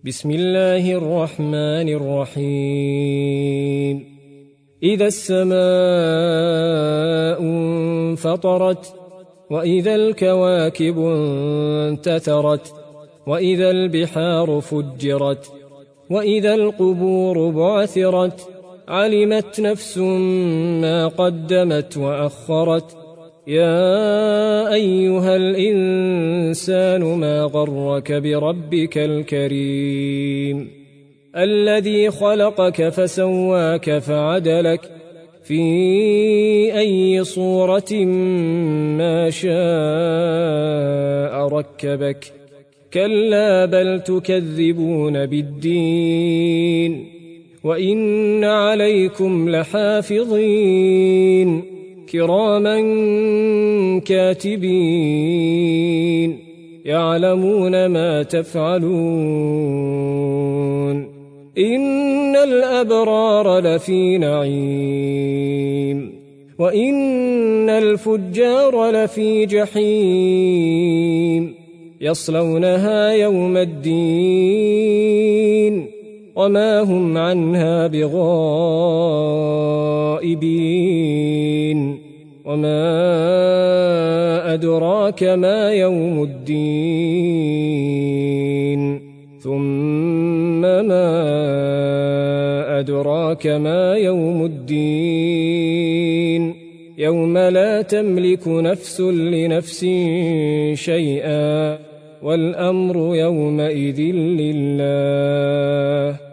بسم الله الرحمن الرحيم إذا السماء انفطرت وإذا الكواكب انتثرت وإذا البحار فجرت وإذا القبور بعثرت علمت نفس ما قدمت وأخرت يا أيها الإنسان ما غرك بربك الكريم الذي خلقك فسواك فعدلك في أي صورة ما شاء ركبك كلا بل تكذبون بالدين وإن عليكم لحافظين كراما كاتبين يعلمون ما تفعلون إن الأبرار لفي نعيم وإن الفجار لفي جحيم يصلونها يوم الدين وما هم عنها بغائبين وما أدراك ما يوم الدين ثم ما أدراك ما يوم الدين يوم لا تملك نفس لنفس شيئا والأمر يومئذ لله